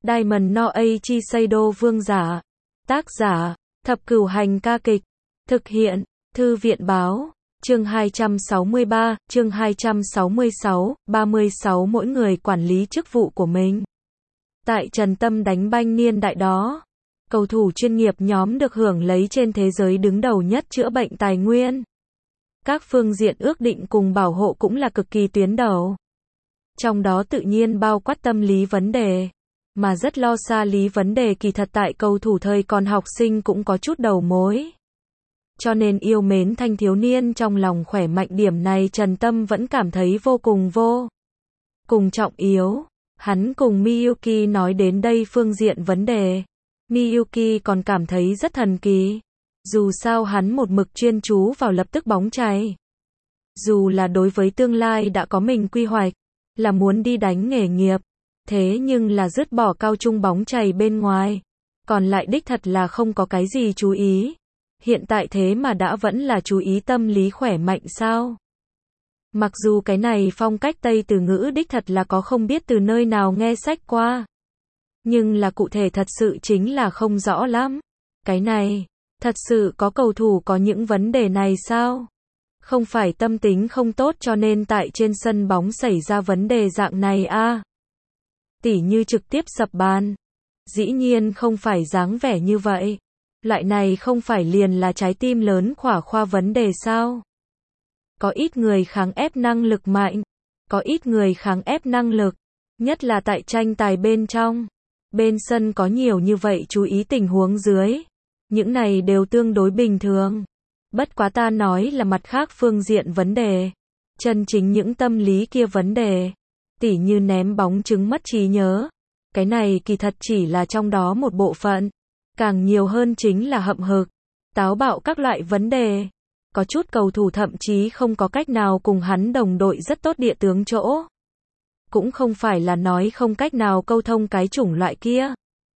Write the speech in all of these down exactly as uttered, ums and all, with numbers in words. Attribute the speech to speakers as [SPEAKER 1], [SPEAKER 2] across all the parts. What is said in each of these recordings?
[SPEAKER 1] Diamond no Eiichi Seido Vương giả. Tác giả, Thập Cửu Hành ca kịch. Thực hiện, Thư viện báo. Chương hai trăm sáu mươi ba, chương hai trăm sáu mươi sáu, ba mươi sáu mỗi người quản lý chức vụ của mình. Tại Trần Tâm đánh banh niên đại đó, cầu thủ chuyên nghiệp nhóm được hưởng lấy trên thế giới đứng đầu nhất chữa bệnh tài nguyên. Các phương diện ước định cùng bảo hộ cũng là cực kỳ tuyến đầu. Trong đó tự nhiên bao quát tâm lý vấn đề, mà rất lo xa lý vấn đề kỳ thật tại cầu thủ thời còn học sinh cũng có chút đầu mối. Cho nên yêu mến thanh thiếu niên trong lòng khỏe mạnh điểm này Trần Tâm vẫn cảm thấy vô cùng vô cùng trọng yếu. Hắn cùng Miyuki nói đến đây phương diện vấn đề. Miyuki còn cảm thấy rất thần kỳ. Dù sao hắn một mực chuyên chú vào lập tức bóng chày. Dù là đối với tương lai đã có mình quy hoạch, là muốn đi đánh nghề nghiệp, thế nhưng là dứt bỏ cao trung bóng chày bên ngoài, còn lại đích thật là không có cái gì chú ý. Hiện tại thế mà đã vẫn là chú ý tâm lý khỏe mạnh sao? Mặc dù cái này phong cách Tây từ ngữ đích thật là có không biết từ nơi nào nghe sách qua, nhưng là cụ thể thật sự chính là không rõ lắm. Cái này, thật sự có cầu thủ có những vấn đề này sao? Không phải tâm tính không tốt cho nên tại trên sân bóng xảy ra vấn đề dạng này a? Tỉ như trực tiếp sập bàn. Dĩ nhiên không phải dáng vẻ như vậy. Loại này không phải liền là trái tim lớn khỏa khoa vấn đề sao? Có ít người kháng ép năng lực mạnh, có ít người kháng ép năng lực, nhất là tại tranh tài bên trong. Bên sân có nhiều như vậy chú ý tình huống dưới. Những này đều tương đối bình thường. Bất quá ta nói là mặt khác phương diện vấn đề. Chân chính những tâm lý kia vấn đề. Tỉ như ném bóng trứng mất trí nhớ. Cái này kỳ thật chỉ là trong đó một bộ phận. Càng nhiều hơn chính là hậm hực, táo bạo các loại vấn đề. Có chút cầu thủ thậm chí không có cách nào cùng hắn đồng đội rất tốt địa tướng chỗ. Cũng không phải là nói không cách nào câu thông cái chủng loại kia,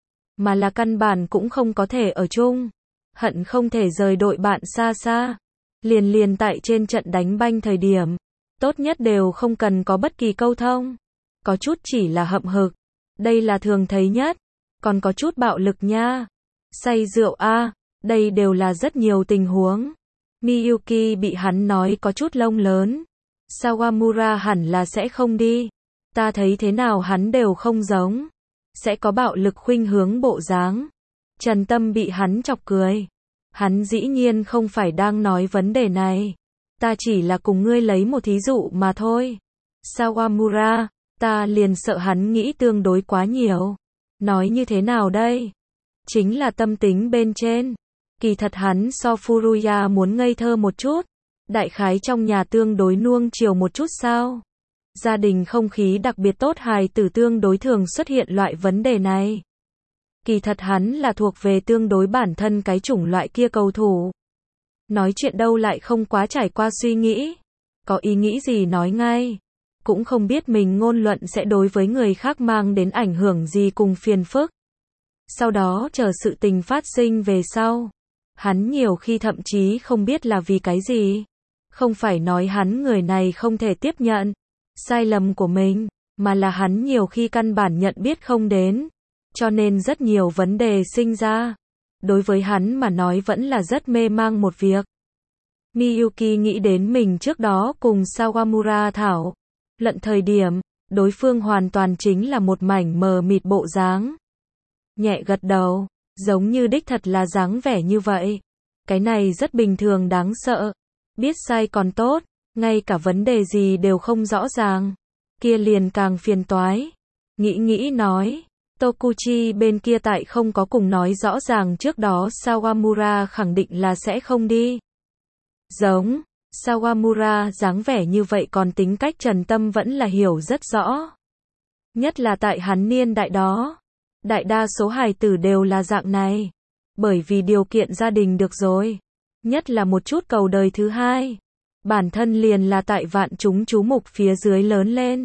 [SPEAKER 1] mà là căn bản cũng không có thể ở chung. Hận không thể rời đội bạn xa xa. Liền liền tại trên trận đánh banh thời điểm, tốt nhất đều không cần có bất kỳ câu thông. Có chút chỉ là hậm hực. Đây là thường thấy nhất. Còn có chút bạo lực nha. Say rượu a, à, đây đều là rất nhiều tình huống. Miyuki bị hắn nói có chút lông lớn. Sawamura hẳn là sẽ không đi. Ta thấy thế nào hắn đều không giống. Sẽ có bạo lực khuynh hướng bộ dáng. Trần Tâm bị hắn chọc cười. Hắn dĩ nhiên không phải đang nói vấn đề này. Ta chỉ là cùng ngươi lấy một thí dụ mà thôi. Sawamura, ta liền sợ hắn nghĩ tương đối quá nhiều. Nói như thế nào đây? Chính là tâm tính bên trên. Kỳ thật hắn so Furuya muốn ngây thơ một chút. Đại khái trong nhà tương đối nuông chiều một chút sao? Gia đình không khí đặc biệt tốt hài tử tương đối thường xuất hiện loại vấn đề này. Kỳ thật hắn là thuộc về tương đối bản thân cái chủng loại kia cầu thủ. Nói chuyện đâu lại không quá trải qua suy nghĩ. Có ý nghĩ gì nói ngay. Cũng không biết mình ngôn luận sẽ đối với người khác mang đến ảnh hưởng gì cùng phiền phức. Sau đó chờ sự tình phát sinh về sau. Hắn nhiều khi thậm chí không biết là vì cái gì. Không phải nói hắn người này không thể tiếp nhận sai lầm của mình, mà là hắn nhiều khi căn bản nhận biết không đến. Cho nên rất nhiều vấn đề sinh ra. Đối với hắn mà nói vẫn là rất mê mang một việc. Miyuki nghĩ đến mình trước đó cùng Sawamura thảo luận thời điểm, đối phương hoàn toàn chính là một mảnh mờ mịt bộ dáng. Nhẹ gật đầu, giống như đích thật là dáng vẻ như vậy. Cái này rất bình thường đáng sợ. Biết sai còn tốt, ngay cả vấn đề gì đều không rõ ràng. Kia liền càng phiền toái. Nghĩ nghĩ nói, Tokuchi bên kia tại không có cùng nói rõ ràng trước đó Sawamura khẳng định là sẽ không đi. Giống, Sawamura dáng vẻ như vậy còn tính cách Trần Tâm vẫn là hiểu rất rõ. Nhất là tại hắn niên đại đó. Đại đa số hài tử đều là dạng này. Bởi vì điều kiện gia đình được rồi. Nhất là một chút cầu đời thứ hai. Bản thân liền là tại vạn chúng chú mục phía dưới lớn lên.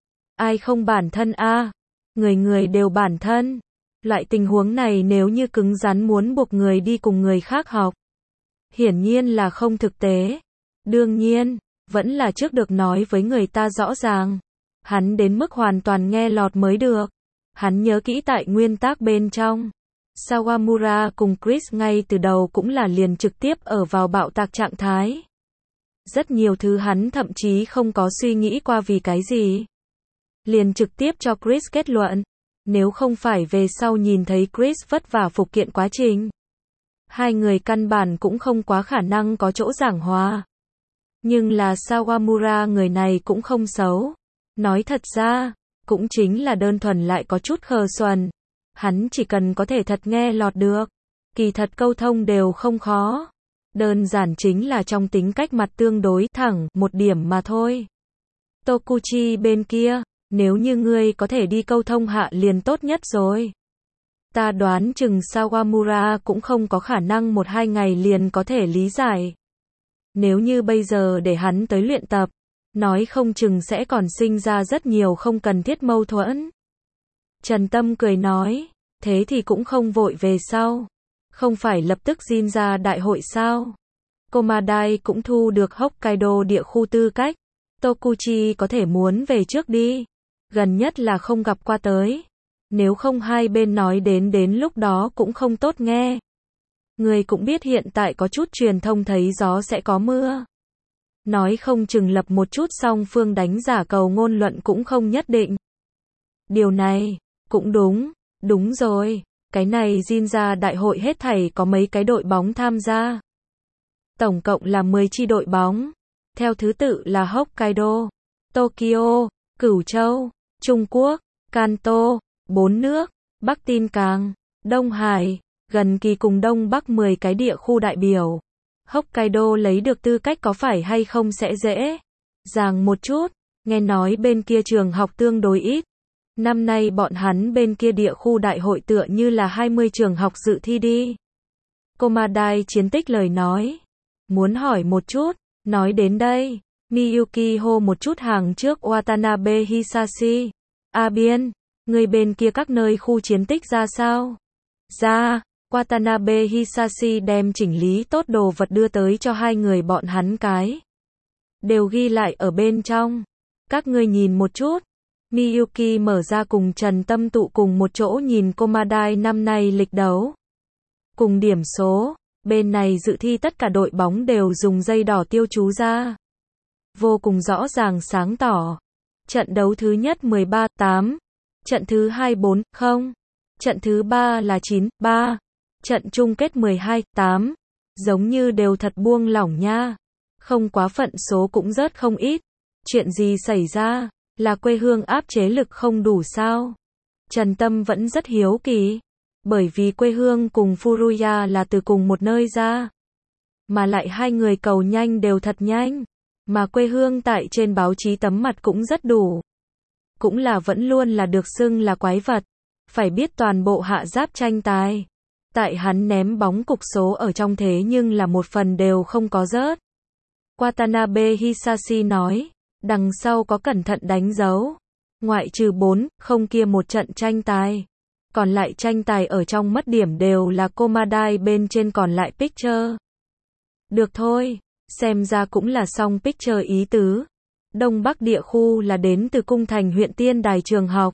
[SPEAKER 1] Ai không bản thân a? À? Người người đều bản thân. Loại tình huống này nếu như cứng rắn muốn buộc người đi cùng người khác học. Hiển nhiên là không thực tế. Đương nhiên, vẫn là trước được nói với người ta rõ ràng. Hắn đến mức hoàn toàn nghe lọt mới được. Hắn nhớ kỹ tại nguyên tắc bên trong. Sawamura cùng Chris ngay từ đầu cũng là liền trực tiếp ở vào bạo tạc trạng thái. Rất nhiều thứ hắn thậm chí không có suy nghĩ qua vì cái gì. Liền trực tiếp cho Chris kết luận. Nếu không phải về sau nhìn thấy Chris vất vả phục kiện quá trình. Hai người căn bản cũng không quá khả năng có chỗ giảng hòa. Nhưng là Sawamura người này cũng không xấu. Nói thật ra, cũng chính là đơn thuần lại có chút khờ xuẩn. Hắn chỉ cần có thể thật nghe lọt được. Kỳ thật câu thông đều không khó. Đơn giản chính là trong tính cách mặt tương đối thẳng một điểm mà thôi. Tokuchi bên kia, nếu như ngươi có thể đi câu thông hạ liền tốt nhất rồi. Ta đoán chừng Sawamura cũng không có khả năng một hai ngày liền có thể lý giải. Nếu như bây giờ để hắn tới luyện tập, nói không chừng sẽ còn sinh ra rất nhiều không cần thiết mâu thuẫn. Trần Tâm cười nói, thế thì cũng không vội về sau. Không phải lập tức Jin ra đại hội sao? Komadai cũng thu được Hokkaido địa khu tư cách. Tokuchi có thể muốn về trước đi. Gần nhất là không gặp qua tới. Nếu không hai bên nói đến đến lúc đó cũng không tốt nghe. Người cũng biết hiện tại có chút truyền thông thấy gió sẽ có mưa. Nói không chừng lập một chút song phương đánh giả cầu ngôn luận cũng không nhất định. Điều này, cũng đúng, đúng rồi. Cái này Jin ra đại hội hết thảy có mấy cái đội bóng tham gia. Tổng cộng là mười chi đội bóng. Theo thứ tự là Hokkaido, Tokyo, Cửu Châu, Trung Quốc, Kanto, bốn nước, Bắc Tin Cang, Đông Hải, gần kỳ cùng Đông Bắc mười cái địa khu đại biểu. Hokkaido lấy được tư cách có phải hay không sẽ dễ dàng một chút, nghe nói bên kia trường học tương đối ít. Năm nay bọn hắn bên kia địa khu đại hội tựa như là hai mươi trường học dự thi đi. Komadai chiến tích lời nói. Muốn hỏi một chút, nói đến đây, Miyuki hô một chút hàng trước Watanabe Hisashi. A Biên, người bên kia các nơi khu chiến tích ra sao? Ra, Watanabe Hisashi đem chỉnh lý tốt đồ vật đưa tới cho hai người bọn hắn cái. Đều ghi lại ở bên trong. Các ngươi nhìn một chút. Miyuki mở ra cùng Trần Tâm tụ cùng một chỗ nhìn Komadai năm nay lịch đấu. Cùng điểm số, bên này dự thi tất cả đội bóng đều dùng dây đỏ tiêu chú ra. Vô cùng rõ ràng sáng tỏ. Trận đấu thứ nhất mười ba tám, trận thứ hai bốn không, trận thứ ba là chín ba, trận chung kết mười hai tám, giống như đều thật buông lỏng nha. Không quá phận số cũng rớt không ít. Chuyện gì xảy ra? Là quê hương áp chế lực không đủ sao? Trần Tâm vẫn rất hiếu kỳ. Bởi vì quê hương cùng Furuya là từ cùng một nơi ra. Mà lại hai người cầu nhanh đều thật nhanh. Mà quê hương tại trên báo chí tấm mặt cũng rất đủ. Cũng là vẫn luôn là được xưng là quái vật. Phải biết toàn bộ hạ giáp tranh tài. Tại hắn ném bóng cục số ở trong thế nhưng là một phần đều không có rớt. Watanabe Hisashi nói. Đằng sau có cẩn thận đánh dấu. Ngoại trừ bốn không kia một trận tranh tài. Còn lại tranh tài ở trong mất điểm đều là Komadai bên trên còn lại picture. Được thôi, xem ra cũng là xong picture ý tứ. Đông Bắc địa khu là đến từ cung thành huyện Tiên Đài trường học.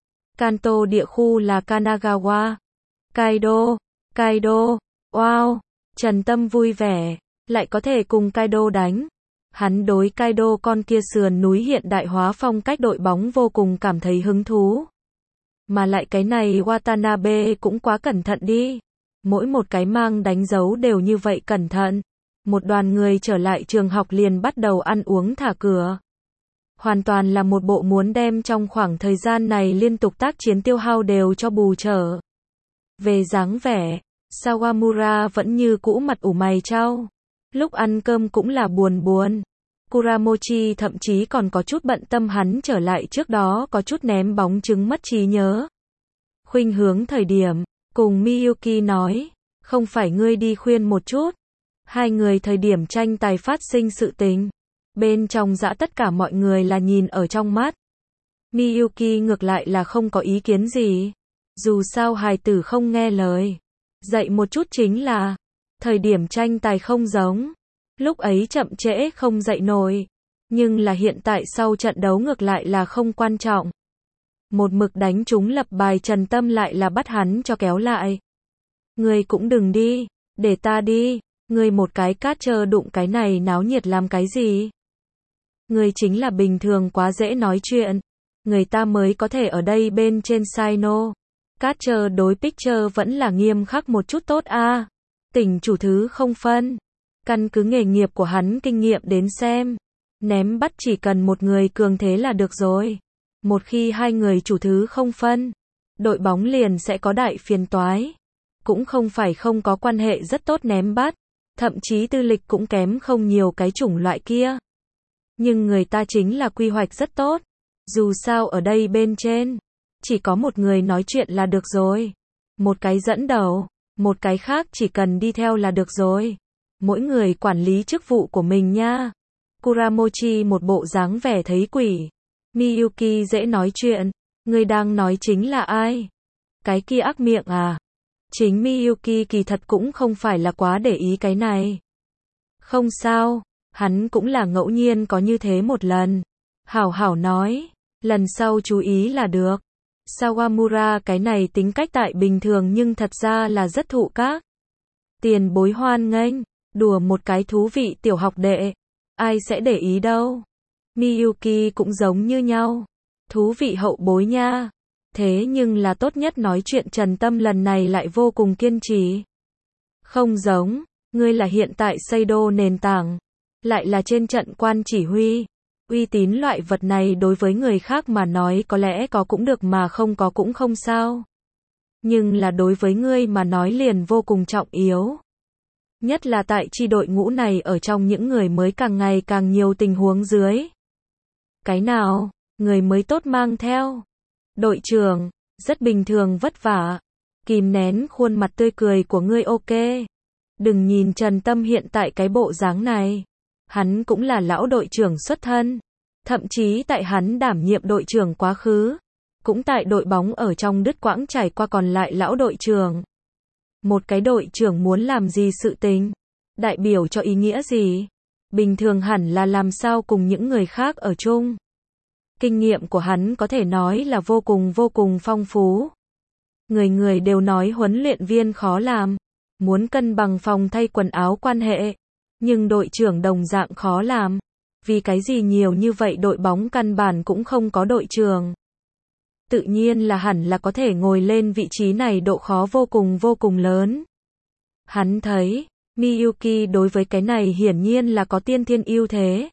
[SPEAKER 1] Kanto địa khu là Kanagawa. Kaido, Kaido, wow, Trần Tâm vui vẻ, lại có thể cùng Kaido đánh. Hắn đối Kaido con kia sườn núi hiện đại hóa phong cách đội bóng vô cùng cảm thấy hứng thú. Mà lại cái này Watanabe cũng quá cẩn thận đi. Mỗi một cái mang đánh dấu đều như vậy cẩn thận. Một đoàn người trở lại trường học liền bắt đầu ăn uống thả cửa. Hoàn toàn là một bộ muốn đem trong khoảng thời gian này liên tục tác chiến tiêu hao đều cho bù trở. Về dáng vẻ, Sawamura vẫn như cũ mặt ủ mày chau. Lúc ăn cơm cũng là buồn buồn. Kuramochi thậm chí còn có chút bận tâm hắn trở lại trước đó có chút ném bóng trứng mất trí nhớ. Khuynh hướng thời điểm, cùng Miyuki nói, không phải ngươi đi khuyên một chút. Hai người thời điểm tranh tài phát sinh sự tình. Bên trong dã tất cả mọi người là nhìn ở trong mắt. Miyuki ngược lại là không có ý kiến gì. Dù sao hài tử không nghe lời. Dạy một chút chính là, thời điểm tranh tài không giống. Lúc ấy chậm trễ không dậy nổi. Nhưng là hiện tại sau trận đấu ngược lại là không quan trọng. Một mực đánh trúng lập bài Trần Tâm lại là bắt hắn cho kéo lại. Ngươi cũng đừng đi, để ta đi, ngươi một cái catcher đụng cái này náo nhiệt làm cái gì? Ngươi chính là bình thường quá dễ nói chuyện, người ta mới có thể ở đây bên trên sino. Catcher đối pitcher vẫn là nghiêm khắc một chút tốt a. À. Tỉnh chủ thứ không phân. Căn cứ nghề nghiệp của hắn kinh nghiệm đến xem, ném bắt chỉ cần một người cường thế là được rồi. Một khi hai người chủ thứ không phân, đội bóng liền sẽ có đại phiền toái. Cũng không phải không có quan hệ rất tốt ném bắt, thậm chí tư lịch cũng kém không nhiều cái chủng loại kia. Nhưng người ta chính là quy hoạch rất tốt. Dù sao ở đây bên trên, chỉ có một người nói chuyện là được rồi. Một cái dẫn đầu, một cái khác chỉ cần đi theo là được rồi. Mỗi người quản lý chức vụ của mình nha. Kuramochi một bộ dáng vẻ thấy quỷ. Miyuki dễ nói chuyện, người đang nói chính là ai? Cái kia ác miệng à? Chính Miyuki kỳ thật cũng không phải là quá để ý cái này. Không sao, hắn cũng là ngẫu nhiên có như thế một lần. Hảo hảo nói, lần sau chú ý là được. Sawamura cái này tính cách tại bình thường nhưng thật ra là rất thụ các. Tiền bối hoan nghênh, đùa một cái thú vị tiểu học đệ. Ai sẽ để ý đâu. Miyuki cũng giống như nhau. Thú vị hậu bối nha. Thế nhưng là tốt nhất nói chuyện Trần Tâm lần này lại vô cùng kiên trì. Không giống, ngươi là hiện tại Seido nền tảng, lại là trên trận quan chỉ huy. Uy tín loại vật này đối với người khác mà nói có lẽ có cũng được mà không có cũng không sao. Nhưng là đối với ngươi mà nói liền vô cùng trọng yếu. Nhất là tại chi đội ngũ này ở trong những người mới càng ngày càng nhiều tình huống dưới. Cái nào, người mới tốt mang theo. Đội trưởng, rất bình thường vất vả. Kìm nén khuôn mặt tươi cười của ngươi ok. Đừng nhìn Trần Tâm hiện tại cái bộ dáng này. Hắn cũng là lão đội trưởng xuất thân. Thậm chí tại hắn đảm nhiệm đội trưởng quá khứ. Cũng tại đội bóng ở trong đứt quãng trải qua còn lại lão đội trưởng. Một cái đội trưởng muốn làm gì sự tình? Đại biểu cho ý nghĩa gì? Bình thường hẳn là làm sao cùng những người khác ở chung. Kinh nghiệm của hắn có thể nói là vô cùng vô cùng phong phú. Người người đều nói huấn luyện viên khó làm. Muốn cân bằng phòng thay quần áo quan hệ. Nhưng đội trưởng đồng dạng khó làm. Vì cái gì nhiều như vậy đội bóng căn bản cũng không có đội trưởng. Tự nhiên là hẳn là có thể ngồi lên vị trí này độ khó vô cùng vô cùng lớn. Hắn thấy, Miyuki đối với cái này hiển nhiên là có tiên thiên ưu thế.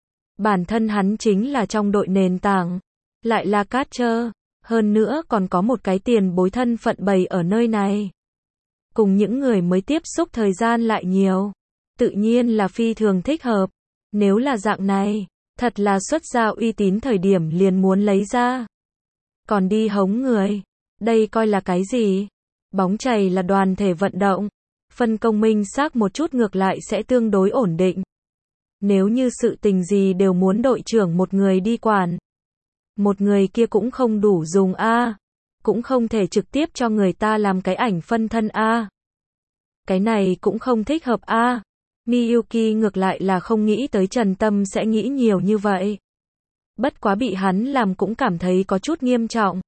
[SPEAKER 1] Bản thân hắn chính là trong đội nền tảng, lại là catcher, hơn nữa còn có một cái tiền bối thân phận bày ở nơi này. Cùng những người mới tiếp xúc thời gian lại nhiều, tự nhiên là phi thường thích hợp. Nếu là dạng này, thật là xuất ra uy tín thời điểm liền muốn lấy ra. Còn đi hống người, đây coi là cái gì? Bóng chày là đoàn thể vận động, phân công minh xác một chút ngược lại sẽ tương đối ổn định. Nếu như sự tình gì đều muốn đội trưởng một người đi quản, một người kia cũng không đủ dùng a, cũng không thể trực tiếp cho người ta làm cái ảnh phân thân a. Cái này cũng không thích hợp a. Miyuki ngược lại là không nghĩ tới Trần Tâm sẽ nghĩ nhiều như vậy. Bất quá bị hắn làm cũng cảm thấy có chút nghiêm trọng.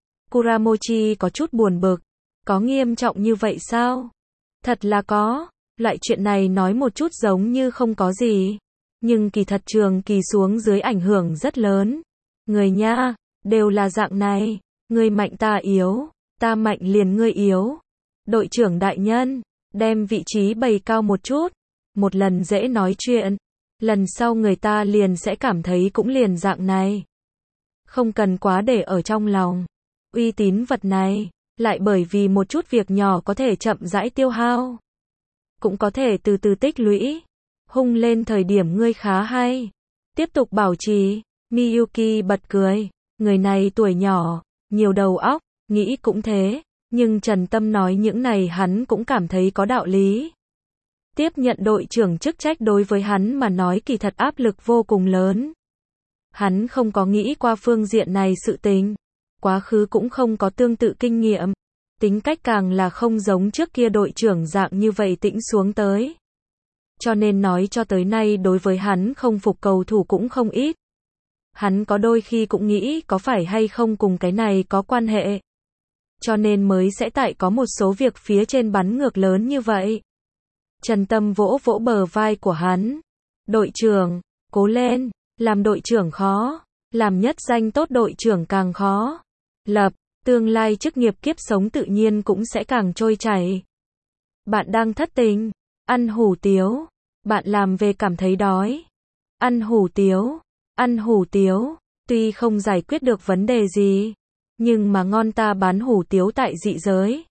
[SPEAKER 1] Kuramochi có chút buồn bực. Có nghiêm trọng như vậy sao? Thật là có. Loại chuyện này nói một chút giống như không có gì. Nhưng kỳ thật trường kỳ xuống dưới ảnh hưởng rất lớn. Người nha, đều là dạng này. Ngươi mạnh ta yếu, ta mạnh liền ngươi yếu. Đội trưởng đại nhân, đem vị trí bày cao một chút. Một lần dễ nói chuyện. Lần sau người ta liền sẽ cảm thấy cũng liền dạng này. Không cần quá để ở trong lòng. Uy tín vật này, lại bởi vì một chút việc nhỏ có thể chậm rãi tiêu hao. Cũng có thể từ từ tích lũy. Hung lên thời điểm ngươi khá hay. Tiếp tục bảo trì. Miyuki bật cười. Người này tuổi nhỏ, nhiều đầu óc, nghĩ cũng thế. Nhưng Trần Tâm nói những này hắn cũng cảm thấy có đạo lý. Tiếp nhận đội trưởng chức trách đối với hắn mà nói kỳ thật áp lực vô cùng lớn. Hắn không có nghĩ qua phương diện này sự tình. Quá khứ cũng không có tương tự kinh nghiệm. Tính cách càng là không giống trước kia đội trưởng dạng như vậy tĩnh xuống tới. Cho nên nói cho tới nay đối với hắn không phục cầu thủ cũng không ít. hắn có đôi khi cũng nghĩ có phải hay không cùng cái này có quan hệ. Cho nên mới sẽ tại có một số việc phía trên bắn ngược lớn như vậy. Trần Tâm vỗ vỗ bờ vai của hắn. Đội trưởng, cố lên, làm đội trưởng khó, làm nhất danh tốt đội trưởng càng khó. Lập, tương lai chức nghiệp kiếp sống tự nhiên cũng sẽ càng trôi chảy. Bạn đang thất tình, ăn hủ tiếu, bạn làm về cảm thấy đói. Ăn hủ tiếu, ăn hủ tiếu, tuy không giải quyết được vấn đề gì, nhưng mà ngon ta bán hủ tiếu tại dị giới.